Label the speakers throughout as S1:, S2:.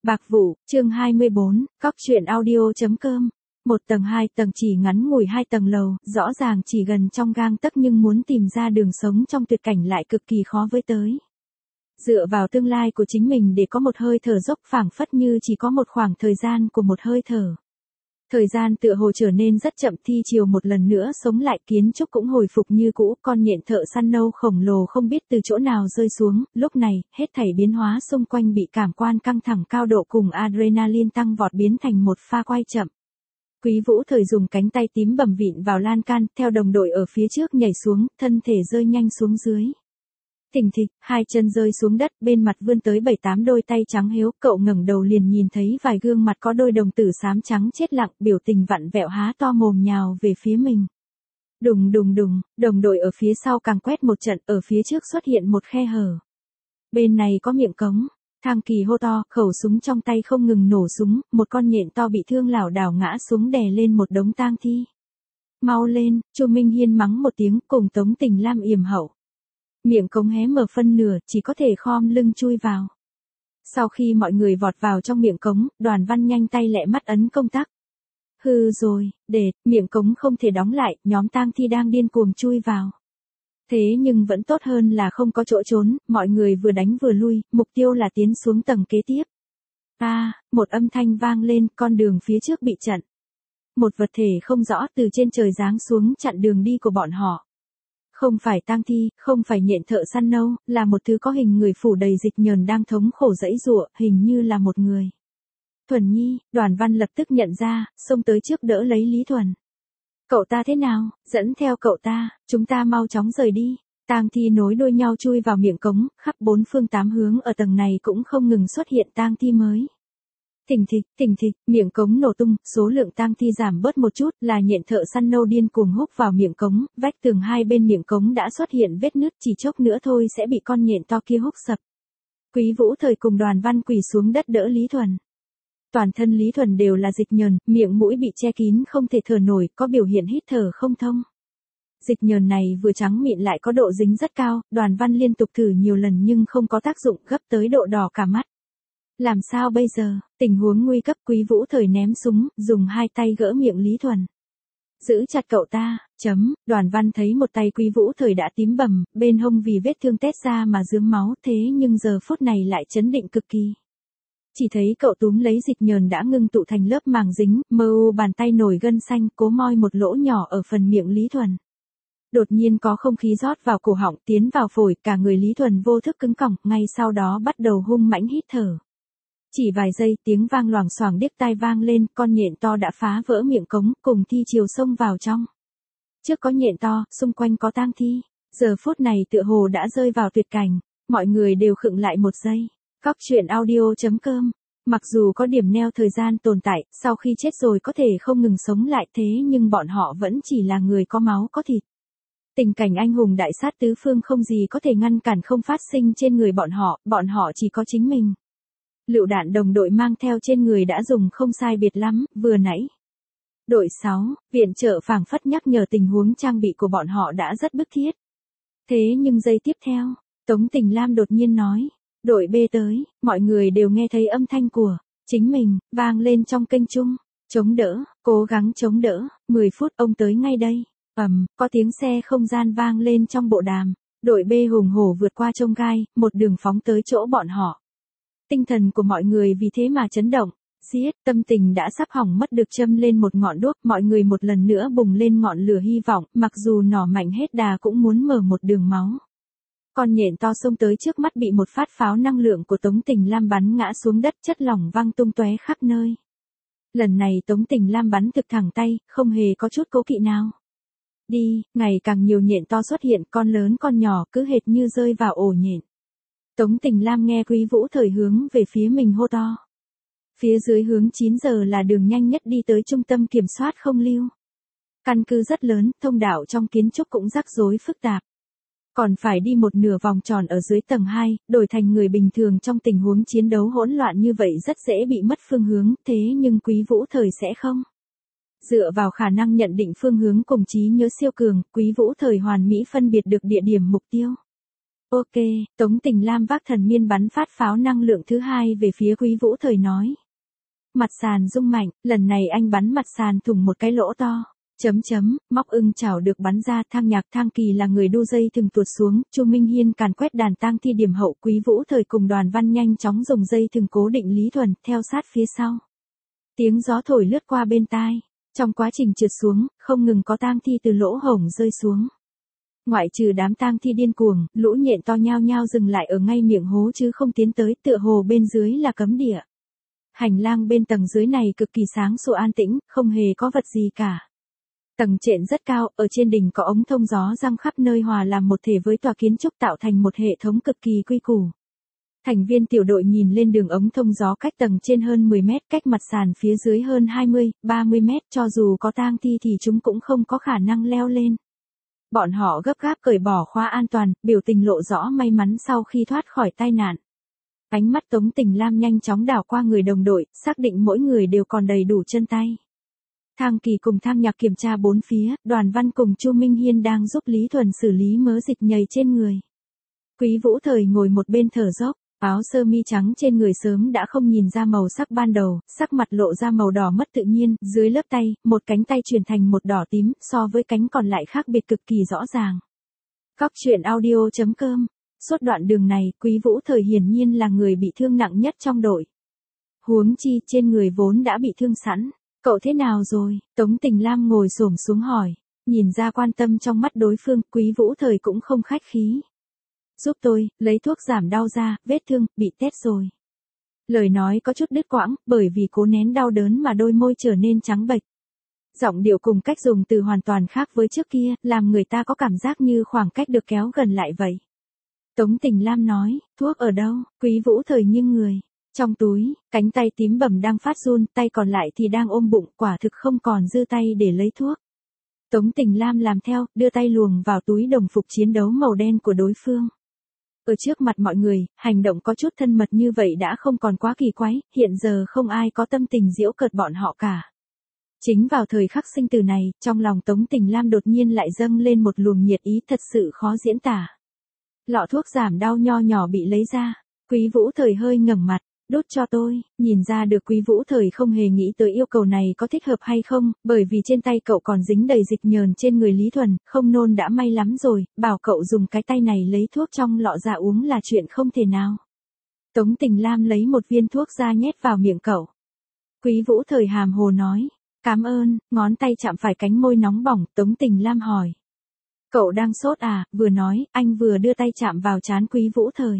S1: Bạc Vụ, chương 24, cóc truyện audio.com. Một tầng 2 tầng chỉ ngắn ngủi 2 tầng lầu, rõ ràng chỉ gần trong gang tấc nhưng muốn tìm ra đường sống trong tuyệt cảnh lại cực kỳ khó với tới. Dựa vào tương lai của chính mình để có một hơi thở dốc phảng phất như chỉ có một khoảng thời gian của một hơi thở. Thời gian tựa hồ trở nên rất chậm, thi chiều một lần nữa sống lại, kiến trúc cũng hồi phục như cũ, con nhện thợ săn nâu khổng lồ không biết từ chỗ nào rơi xuống, lúc này, hết thảy biến hóa xung quanh bị cảm quan căng thẳng cao độ cùng adrenaline tăng vọt biến thành một pha quay chậm. Quý Vũ Thời dùng cánh tay tím bầm vịn vào lan can, theo đồng đội ở phía trước nhảy xuống, thân thể rơi nhanh xuống dưới. Thình thịch, hai chân rơi xuống đất, bên mặt vươn tới 7-8 đôi tay trắng hiếu, cậu ngẩng đầu liền nhìn thấy vài gương mặt có đôi đồng tử xám trắng chết lặng, biểu tình vặn vẹo há to mồm nhào về phía mình. Đùng đùng đùng, đồng đội ở phía sau càng quét một trận, ở phía trước xuất hiện một khe hở. Bên này có miệng cống, Thang Kỳ hô to, khẩu súng trong tay không ngừng nổ súng, một con nhện to bị thương lảo đảo ngã xuống đè lên một đống tang thi. Mau lên, Chu Minh Hiên mắng một tiếng cùng Tống Tình Lam yểm hậu. Miệng cống hé mở phân nửa, chỉ có thể khom lưng chui vào. Sau khi mọi người vọt vào trong miệng cống, Đoàn Văn nhanh tay lẹ mắt ấn công tắc. Hư rồi, miệng cống không thể đóng lại, nhóm tang thi đang điên cuồng chui vào. Thế nhưng vẫn tốt hơn là không có chỗ trốn, mọi người vừa đánh vừa lui, mục tiêu là tiến xuống tầng kế tiếp. Một âm thanh vang lên, con đường phía trước bị chặn. Một vật thể không rõ từ trên trời giáng xuống chặn đường đi của bọn họ. Không phải tang thi, không phải nhện thợ săn nâu, là một thứ có hình người phủ đầy dịch nhờn đang thống khổ giãy giụa, hình như là một người. Thuần Nhi, Đoàn Văn lập tức nhận ra, xông tới trước đỡ lấy Lý Thuần. Cậu ta thế nào, dẫn theo cậu ta, chúng ta mau chóng rời đi. Tang thi nối đuôi nhau chui vào miệng cống, khắp bốn phương tám hướng ở tầng này cũng không ngừng xuất hiện tang thi mới. Thình thịch, miệng cống nổ tung, số lượng tang thi giảm bớt một chút, là nhện thợ săn nâu điên cuồng húc vào miệng cống, vách tường hai bên miệng cống đã xuất hiện vết nứt, chỉ chốc nữa thôi sẽ bị con nhện to kia húc sập. Quý Vũ Thời cùng Đoàn Văn quỳ xuống đất đỡ Lý Thuần. Toàn thân Lý Thuần đều là dịch nhờn, miệng mũi bị che kín không thể thở nổi, có biểu hiện hít thở không thông. Dịch nhờn này vừa trắng mịn lại có độ dính rất cao, Đoàn Văn liên tục thử nhiều lần nhưng không có tác dụng, gấp tới độ đỏ cả mắt. Làm sao bây giờ, tình huống nguy cấp, Quý Vũ Thời ném súng, dùng hai tay gỡ miệng Lý Thuần. Giữ chặt cậu ta, Đoàn Văn thấy một tay Quý Vũ Thời đã tím bầm, bên hông vì vết thương tét ra mà rướm máu, thế nhưng giờ phút này lại chấn định cực kỳ. Chỉ thấy cậu túm lấy dịch nhờn đã ngưng tụ thành lớp màng dính, bàn tay nổi gân xanh, cố moi một lỗ nhỏ ở phần miệng Lý Thuần. Đột nhiên có không khí rót vào cổ họng, tiến vào phổi, cả người Lý Thuần vô thức cứng cỏng, ngay sau đó bắt đầu hung mãnh hít thở. Chỉ vài giây, tiếng vang loảng xoảng điếc tai vang lên, con nhện to đã phá vỡ miệng cống, cùng thi chiều xông vào trong. Trước có nhện to, xung quanh có tang thi. Giờ phút này tựa hồ đã rơi vào tuyệt cảnh, mọi người đều khựng lại một giây. Cóc truyện audio.com. Mặc dù có điểm neo thời gian tồn tại, sau khi chết rồi có thể không ngừng sống lại, thế nhưng bọn họ vẫn chỉ là người có máu có thịt. Tình cảnh anh hùng đại sát tứ phương không gì có thể ngăn cản không phát sinh trên người bọn họ chỉ có chính mình. Lựu đạn đồng đội mang theo trên người đã dùng không sai biệt lắm, vừa nãy. Đội 6, viện trợ phảng phất nhắc nhở tình huống trang bị của bọn họ đã rất bức thiết. Thế nhưng giây tiếp theo, Tống Tình Lam đột nhiên nói, đội B tới, mọi người đều nghe thấy âm thanh của chính mình, vang lên trong kênh chung, chống đỡ, cố gắng chống đỡ, 10 phút ông tới ngay đây, có tiếng xe không gian vang lên trong bộ đàm, đội B hùng hổ vượt qua chông gai, một đường phóng tới chỗ bọn họ. Tinh thần của mọi người vì thế mà chấn động, tâm tình đã sắp hỏng mất được châm lên một ngọn đuốc, mọi người một lần nữa bùng lên ngọn lửa hy vọng, mặc dù nỏ mạnh hết đà cũng muốn mở một đường máu. Con nhện to xông tới trước mắt bị một phát pháo năng lượng của Tống Tình Lam bắn ngã xuống đất, chất lỏng văng tung tóe khắp nơi. Lần này Tống Tình Lam bắn thực thẳng tay, không hề có chút cố kỵ nào. Đi, ngày càng nhiều nhện to xuất hiện, con lớn con nhỏ cứ hệt như rơi vào ổ nhện. Tống Tình Lam nghe Quý Vũ Thời hướng về phía mình hô to. Phía dưới hướng 9 giờ là đường nhanh nhất đi tới trung tâm kiểm soát không lưu. Căn cứ rất lớn, thông đạo trong kiến trúc cũng rắc rối phức tạp. Còn phải đi một nửa vòng tròn ở dưới tầng 2, đổi thành người bình thường trong tình huống chiến đấu hỗn loạn như vậy rất dễ bị mất phương hướng, thế nhưng Quý Vũ Thời sẽ không. Dựa vào khả năng nhận định phương hướng cùng trí nhớ siêu cường, Quý Vũ Thời hoàn mỹ phân biệt được địa điểm mục tiêu. Ok, Tống Tình Lam vác thần miên bắn phát pháo năng lượng thứ hai về phía Quý Vũ Thời nói. Mặt sàn rung mạnh, lần này anh bắn mặt sàn thủng một cái lỗ to. Móc ưng chảo được bắn ra, Thang Nhạc Thang Kỳ là người đu dây thừng tuột xuống, Chu Minh Hiên càn quét đàn tang thi điểm hậu, Quý Vũ Thời cùng Đoàn Văn nhanh chóng dùng dây thừng cố định Lý Thuần, theo sát phía sau. Tiếng gió thổi lướt qua bên tai, trong quá trình trượt xuống, không ngừng có tang thi từ lỗ hổng rơi xuống. Ngoại trừ đám tang thi điên cuồng, lũ nhện to nhao nhao dừng lại ở ngay miệng hố chứ không tiến tới, tựa hồ bên dưới là cấm địa. Hành lang bên tầng dưới này cực kỳ sáng sủa an tĩnh, không hề có vật gì cả. Tầng trệt rất cao, ở trên đỉnh có ống thông gió răng khắp nơi hòa làm một thể với tòa kiến trúc tạo thành một hệ thống cực kỳ quy củ. Thành viên tiểu đội nhìn lên đường ống thông gió cách tầng trên hơn 10 mét, cách mặt sàn phía dưới hơn 20, 30 mét, cho dù có tang thi thì chúng cũng không có khả năng leo lên. Bọn họ gấp gáp cởi bỏ khóa an toàn, biểu tình lộ rõ may mắn sau khi thoát khỏi tai nạn. Ánh mắt Tống Tình Lam nhanh chóng đảo qua người đồng đội, xác định mỗi người đều còn đầy đủ chân tay. Thang Kỳ cùng Thang Nhạc kiểm tra bốn phía, Đoàn Văn cùng Chu Minh Hiên đang giúp Lý Thuần xử lý mớ dịch nhầy trên người. Quý Vũ Thời ngồi một bên thở dốc, áo sơ mi trắng trên người sớm đã không nhìn ra màu sắc ban đầu, sắc mặt lộ ra màu đỏ mất tự nhiên, dưới lớp tay, một cánh tay chuyển thành một đỏ tím, so với cánh còn lại khác biệt cực kỳ rõ ràng. Góc truyện audio.com. Suốt đoạn đường này, Quý Vũ Thời hiển nhiên là người bị thương nặng nhất trong đội. Huống chi trên người vốn đã bị thương sẵn. Cậu thế nào rồi? Tống Tình Lam ngồi xổm xuống hỏi. Nhìn ra quan tâm trong mắt đối phương, Quý Vũ Thời cũng không khách khí. Giúp tôi, lấy thuốc giảm đau ra, vết thương, bị tét rồi. Lời nói có chút đứt quãng, bởi vì cố nén đau đớn mà đôi môi trở nên trắng bệch. Giọng điệu cùng cách dùng từ hoàn toàn khác với trước kia, làm người ta có cảm giác như khoảng cách được kéo gần lại vậy. Tống Tình Lam nói, thuốc ở đâu? Quý Vũ Thời nghiêng người. Trong túi, cánh tay tím bầm đang phát run, tay còn lại thì đang ôm bụng, quả thực không còn dư tay để lấy thuốc. Tống Tình Lam làm theo, đưa tay luồng vào túi đồng phục chiến đấu màu đen của đối phương. Ở trước mặt mọi người, hành động có chút thân mật như vậy đã không còn quá kỳ quái, hiện giờ không ai có tâm tình giễu cợt bọn họ cả. Chính vào thời khắc sinh tử này, trong lòng Tống Tình Lam đột nhiên lại dâng lên một luồng nhiệt ý thật sự khó diễn tả. Lọ thuốc giảm đau nho nhỏ bị lấy ra, Quý Vũ Thời hơi ngẩng mặt, đút cho tôi, nhìn ra được Quý Vũ Thời không hề nghĩ tới yêu cầu này có thích hợp hay không, bởi vì trên tay cậu còn dính đầy dịch nhờn trên người Lý Thuần, không nôn đã may lắm rồi, bảo cậu dùng cái tay này lấy thuốc trong lọ ra uống là chuyện không thể nào. Tống Tình Lam lấy một viên thuốc ra nhét vào miệng cậu. Quý Vũ Thời hàm hồ nói, cảm ơn, ngón tay chạm phải cánh môi nóng bỏng, Tống Tình Lam hỏi. Cậu đang sốt à? Vừa nói, anh vừa đưa tay chạm vào trán Quý Vũ Thời.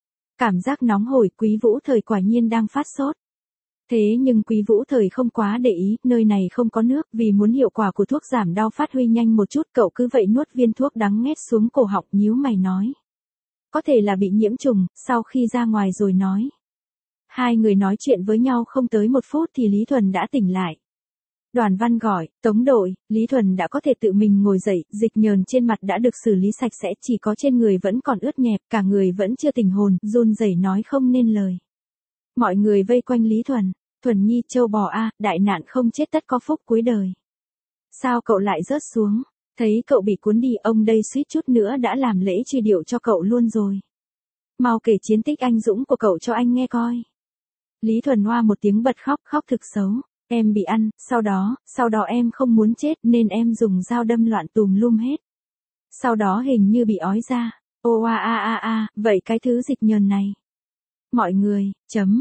S1: Cảm giác nóng hổi, Quý Vũ Thời quả nhiên đang phát sốt. Thế nhưng Quý Vũ Thời không quá để ý, nơi này không có nước, vì muốn hiệu quả của thuốc giảm đau phát huy nhanh một chút, cậu cứ vậy nuốt viên thuốc đắng nghét xuống cổ họng, nhíu mày nói. Có thể là bị nhiễm trùng, sau khi ra ngoài rồi nói. Hai người nói chuyện với nhau không tới 1 phút thì Lý Thuần đã tỉnh lại. Đoàn Văn gọi, Tống đội, Lý Thuần đã có thể tự mình ngồi dậy, dịch nhờn trên mặt đã được xử lý sạch sẽ, chỉ có trên người vẫn còn ướt nhẹp, cả người vẫn chưa tỉnh hồn, run rẩy nói không nên lời. Mọi người vây quanh Lý Thuần, Thuần Nhi châu bò a, đại nạn không chết tất có phúc cuối đời. Sao cậu lại rớt xuống? Thấy cậu bị cuốn đi, ông đây suýt chút nữa đã làm lễ truy điệu cho cậu luôn rồi. Mau kể chiến tích anh dũng của cậu cho anh nghe coi. Lý Thuần hoa một tiếng bật khóc, khóc thực xấu. Em bị ăn, sau đó em không muốn chết nên em dùng dao đâm loạn tùm lum hết. Sau đó hình như bị ói ra. Ô vậy cái thứ dịch nhờn này. Mọi người,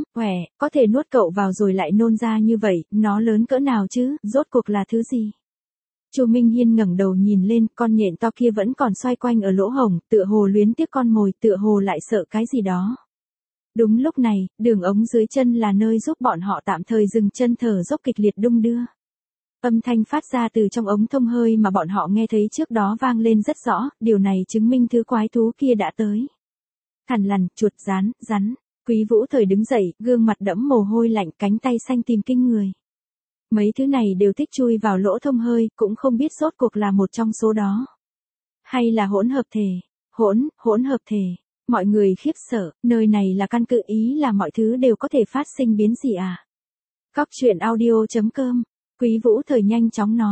S1: có thể nuốt cậu vào rồi lại nôn ra như vậy, nó lớn cỡ nào chứ, rốt cuộc là thứ gì? Chu Minh Hiên ngẩng đầu nhìn lên, con nhện to kia vẫn còn xoay quanh ở lỗ hổng, tựa hồ luyến tiếc con mồi, tựa hồ lại sợ cái gì đó. Đúng lúc này, đường ống dưới chân là nơi giúp bọn họ tạm thời dừng chân thở dốc kịch liệt đung đưa. Âm thanh phát ra từ trong ống thông hơi mà bọn họ nghe thấy trước đó vang lên rất rõ, điều này chứng minh thứ quái thú kia đã tới. Thằn lằn, chuột, rắn. Quý Vũ Thời đứng dậy, gương mặt đẫm mồ hôi lạnh, cánh tay xanh tím kinh người. Mấy thứ này đều thích chui vào lỗ thông hơi, cũng không biết rốt cuộc là một trong số đó. Hay là hỗn hợp thể. Hỗn hợp thể. Mọi người khiếp sợ, nơi này là căn cứ, ý là mọi thứ đều có thể phát sinh biến dị à. Góc truyện audio.com. Quý Vũ Thời nhanh chóng nói.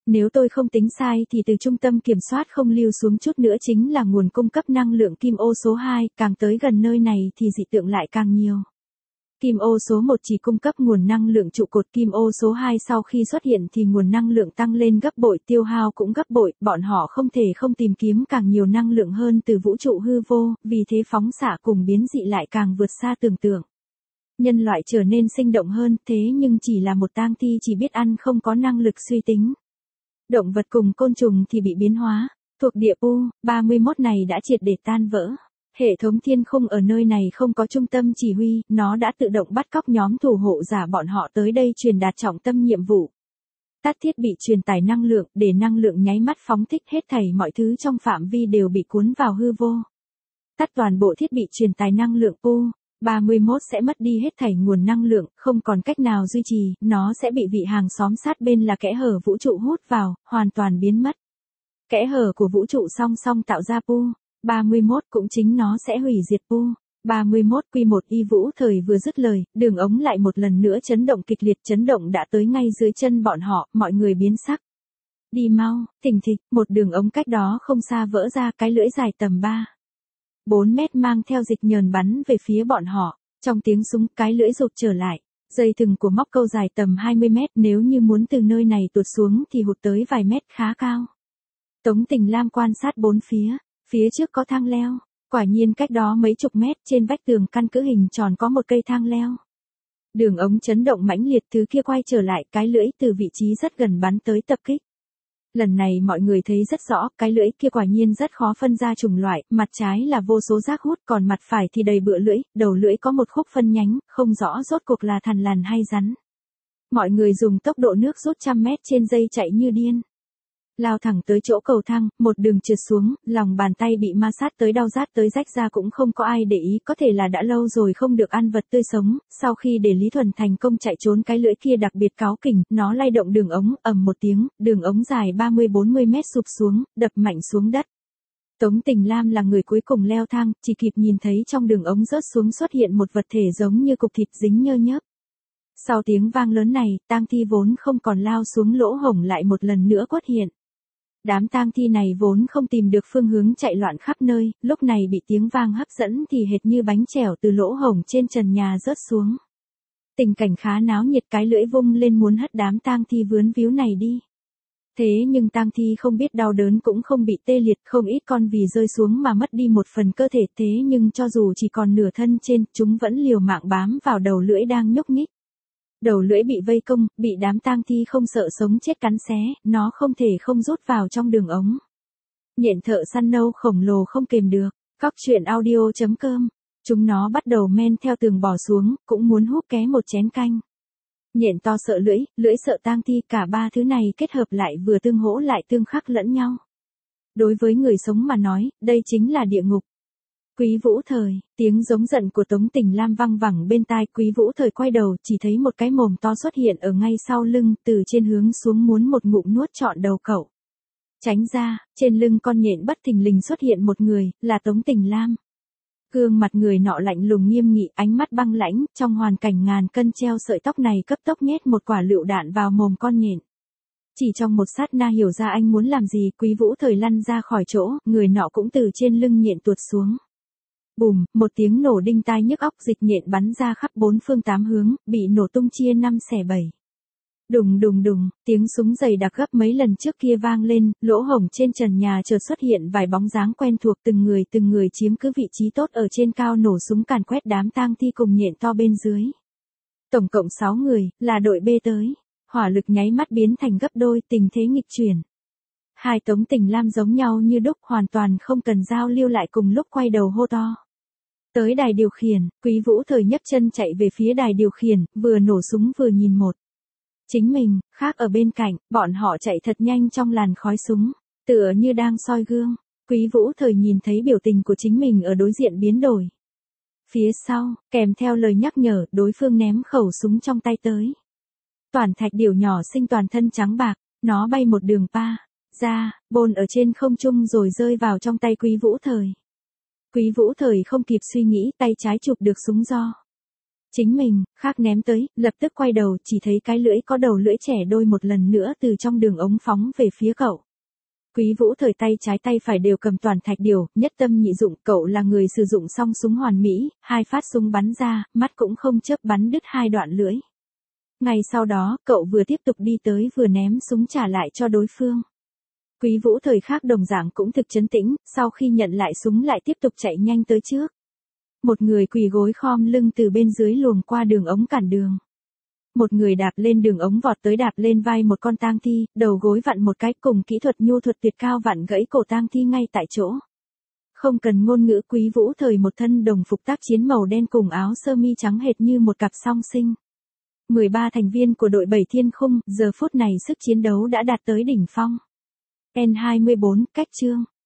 S1: Nếu tôi không tính sai thì từ trung tâm kiểm soát không lưu xuống chút nữa chính là nguồn cung cấp năng lượng kim ô số 2, càng tới gần nơi này thì dị tượng lại càng nhiều. Kim ô số 1 chỉ cung cấp nguồn năng lượng trụ cột, kim ô số 2 sau khi xuất hiện thì nguồn năng lượng tăng lên gấp bội, tiêu hao cũng gấp bội, bọn họ không thể không tìm kiếm càng nhiều năng lượng hơn từ vũ trụ hư vô, vì thế phóng xạ cùng biến dị lại càng vượt xa tưởng tượng. Nhân loại trở nên sinh động hơn, thế nhưng chỉ là một tang thi chỉ biết ăn không có năng lực suy tính. Động vật cùng côn trùng thì bị biến hóa, thuộc địa U-31 này đã triệt để tan vỡ. Hệ thống thiên khung ở nơi này không có trung tâm chỉ huy, nó đã tự động bắt cóc nhóm thủ hộ giả bọn họ tới đây truyền đạt trọng tâm nhiệm vụ. Tắt thiết bị truyền tải năng lượng, để năng lượng nháy mắt phóng thích hết thảy mọi thứ trong phạm vi đều bị cuốn vào hư vô. Tắt toàn bộ thiết bị truyền tải năng lượng U-31 sẽ mất đi hết thảy nguồn năng lượng, không còn cách nào duy trì, nó sẽ bị vị hàng xóm sát bên là kẽ hở vũ trụ hút vào, hoàn toàn biến mất. Kẽ hở của vũ trụ song song tạo ra U-31 cũng chính nó sẽ hủy diệt U-31. Q1 Y Vũ Thời vừa dứt lời, đường ống lại một lần nữa chấn động kịch liệt, chấn động đã tới ngay dưới chân bọn họ, mọi người biến sắc. Đi mau, thình thịch, một đường ống cách đó không xa vỡ ra, cái lưỡi dài tầm 4 mét mang theo dịch nhờn bắn về phía bọn họ. Trong tiếng súng, cái lưỡi rụt trở lại. Dây thừng của móc câu dài tầm 20 mét, nếu như muốn từ nơi này tuột xuống thì hụt tới vài mét, khá cao. Tống Tình Lam quan sát bốn phía trước có thang leo. Quả nhiên cách đó mấy chục mét, trên vách tường căn cứ hình tròn có một cây thang leo. Đường ống chấn động mãnh liệt, thứ kia quay trở lại, cái lưỡi từ vị trí rất gần bắn tới tập kích. Lần này mọi người thấy rất rõ, cái lưỡi kia quả nhiên rất khó phân ra chủng loại, mặt trái là vô số rác hút, còn mặt phải thì đầy bựa lưỡi, đầu lưỡi có một khúc phân nhánh, không rõ rốt cuộc là thằn lằn hay rắn. Mọi người dùng tốc độ nước rút 100 mét trên giây chạy như điên. Lao thẳng tới chỗ cầu thang, một đường trượt xuống, lòng bàn tay bị ma sát tới đau rát tới rách ra cũng không có ai để ý, có thể là đã lâu rồi không được ăn vật tươi sống, sau khi để Lý Thuần thành công chạy trốn, cái lưỡi kia đặc biệt cáu kỉnh, nó lay động đường ống, ầm một tiếng, đường ống dài 30-40 mét sụp xuống, đập mạnh xuống đất. Tống Tình Lam là người cuối cùng leo thang, chỉ kịp nhìn thấy trong đường ống rớt xuống xuất hiện một vật thể giống như cục thịt dính nhơ nhớp. Sau tiếng vang lớn này, tang thi vốn không còn lao xuống lỗ hổng lại một lần nữa quất hiện. Đám tang thi này vốn không tìm được phương hướng chạy loạn khắp nơi, lúc này bị tiếng vang hấp dẫn thì hệt như bánh chèo từ lỗ hổng trên trần nhà rớt xuống. Tình cảnh khá náo nhiệt, cái lưỡi vung lên muốn hất đám tang thi vướn víu này đi. Thế nhưng tang thi không biết đau đớn cũng không bị tê liệt, không ít con vì rơi xuống mà mất đi một phần cơ thể, thế nhưng cho dù chỉ còn nửa thân trên, chúng vẫn liều mạng bám vào đầu lưỡi đang nhúc nhích. Đầu lưỡi bị vây công, bị đám tang thi không sợ sống chết cắn xé, nó không thể không rút vào trong đường ống. Nhện thợ săn nâu khổng lồ không kềm được, Cóc truyện audio.com. Chúng nó bắt đầu men theo tường bò xuống, cũng muốn húp ké một chén canh. Nhện to sợ lưỡi, lưỡi sợ tang thi, cả ba thứ này kết hợp lại vừa tương hỗ lại tương khắc lẫn nhau. Đối với người sống mà nói, đây chính là địa ngục. Quý Vũ Thời, tiếng giống giận của Tống Tình Lam vang vẳng bên tai. Quý Vũ Thời quay đầu, chỉ thấy một cái mồm to xuất hiện ở ngay sau lưng, từ trên hướng xuống muốn một ngụm nuốt trọn đầu cậu. Tránh ra, trên lưng con nhện bất thình lình xuất hiện một người, là Tống Tình Lam. Gương mặt người nọ lạnh lùng nghiêm nghị, ánh mắt băng lãnh, trong hoàn cảnh ngàn cân treo sợi tóc này cấp tốc nhét một quả lựu đạn vào mồm con nhện. Chỉ trong một sát na hiểu ra anh muốn làm gì, Quý Vũ Thời lăn ra khỏi chỗ, người nọ cũng từ trên lưng nhện tuột xuống. Bùm, một tiếng nổ đinh tai nhức óc, dịch nhện bắn ra khắp bốn phương tám hướng, bị nổ tung chia 5 xẻ 7. Đùng đùng đùng, tiếng súng dày đặc gấp mấy lần trước kia vang lên, lỗ hổng trên trần nhà chợt xuất hiện vài bóng dáng quen thuộc, từng người chiếm cứ vị trí tốt ở trên cao nổ súng càn quét đám tang thi cùng nhện to bên dưới. Tổng cộng 6 người, là đội B tới. Hỏa lực nháy mắt biến thành gấp đôi, tình thế nghịch chuyển. Hai Tống Tình Lam giống nhau như đúc, hoàn toàn không cần giao lưu lại cùng lúc quay đầu hô to. Tới đài điều khiển, Quý Vũ Thời nhấc chân chạy về phía đài điều khiển, vừa nổ súng vừa nhìn một. Chính mình, khác ở bên cạnh, bọn họ chạy thật nhanh trong làn khói súng, tựa như đang soi gương. Quý Vũ Thời nhìn thấy biểu tình của chính mình ở đối diện biến đổi. Phía sau, kèm theo lời nhắc nhở, đối phương ném khẩu súng trong tay tới. Toản thạch điểu nhỏ xinh toàn thân trắng bạc, nó bay một đường ra, bồn ở trên không trung rồi rơi vào trong tay Quý Vũ Thời. Quý Vũ Thời không kịp suy nghĩ, tay trái chụp được súng do. Chính mình, khác ném tới, lập tức quay đầu, chỉ thấy cái lưỡi có đầu lưỡi trẻ đôi một lần nữa từ trong đường ống phóng về phía cậu. Quý Vũ Thời tay trái tay phải đều cầm toàn thạch điểu, nhất tâm nhị dụng, cậu là người sử dụng xong súng hoàn mỹ, 2 phát súng bắn ra, mắt cũng không chớp bắn đứt 2 đoạn lưỡi. Ngay sau đó, cậu vừa tiếp tục đi tới vừa ném súng trả lại cho đối phương. Quý Vũ Thời khác đồng dạng cũng thực trấn tĩnh, sau khi nhận lại súng lại tiếp tục chạy nhanh tới trước. Một người quỳ gối khom lưng từ bên dưới luồng qua đường ống cản đường. Một người đạp lên đường ống vọt tới đạp lên vai một con tang thi, đầu gối vặn một cái cùng kỹ thuật nhu thuật tuyệt cao vặn gãy cổ tang thi ngay tại chỗ. Không cần ngôn ngữ, Quý Vũ Thời một thân đồng phục tác chiến màu đen cùng áo sơ mi trắng hệt như một cặp song sinh. 13 thành viên của đội 7 Thiên Khung, giờ phút này sức chiến đấu đã đạt tới đỉnh phong. N24, cách chương.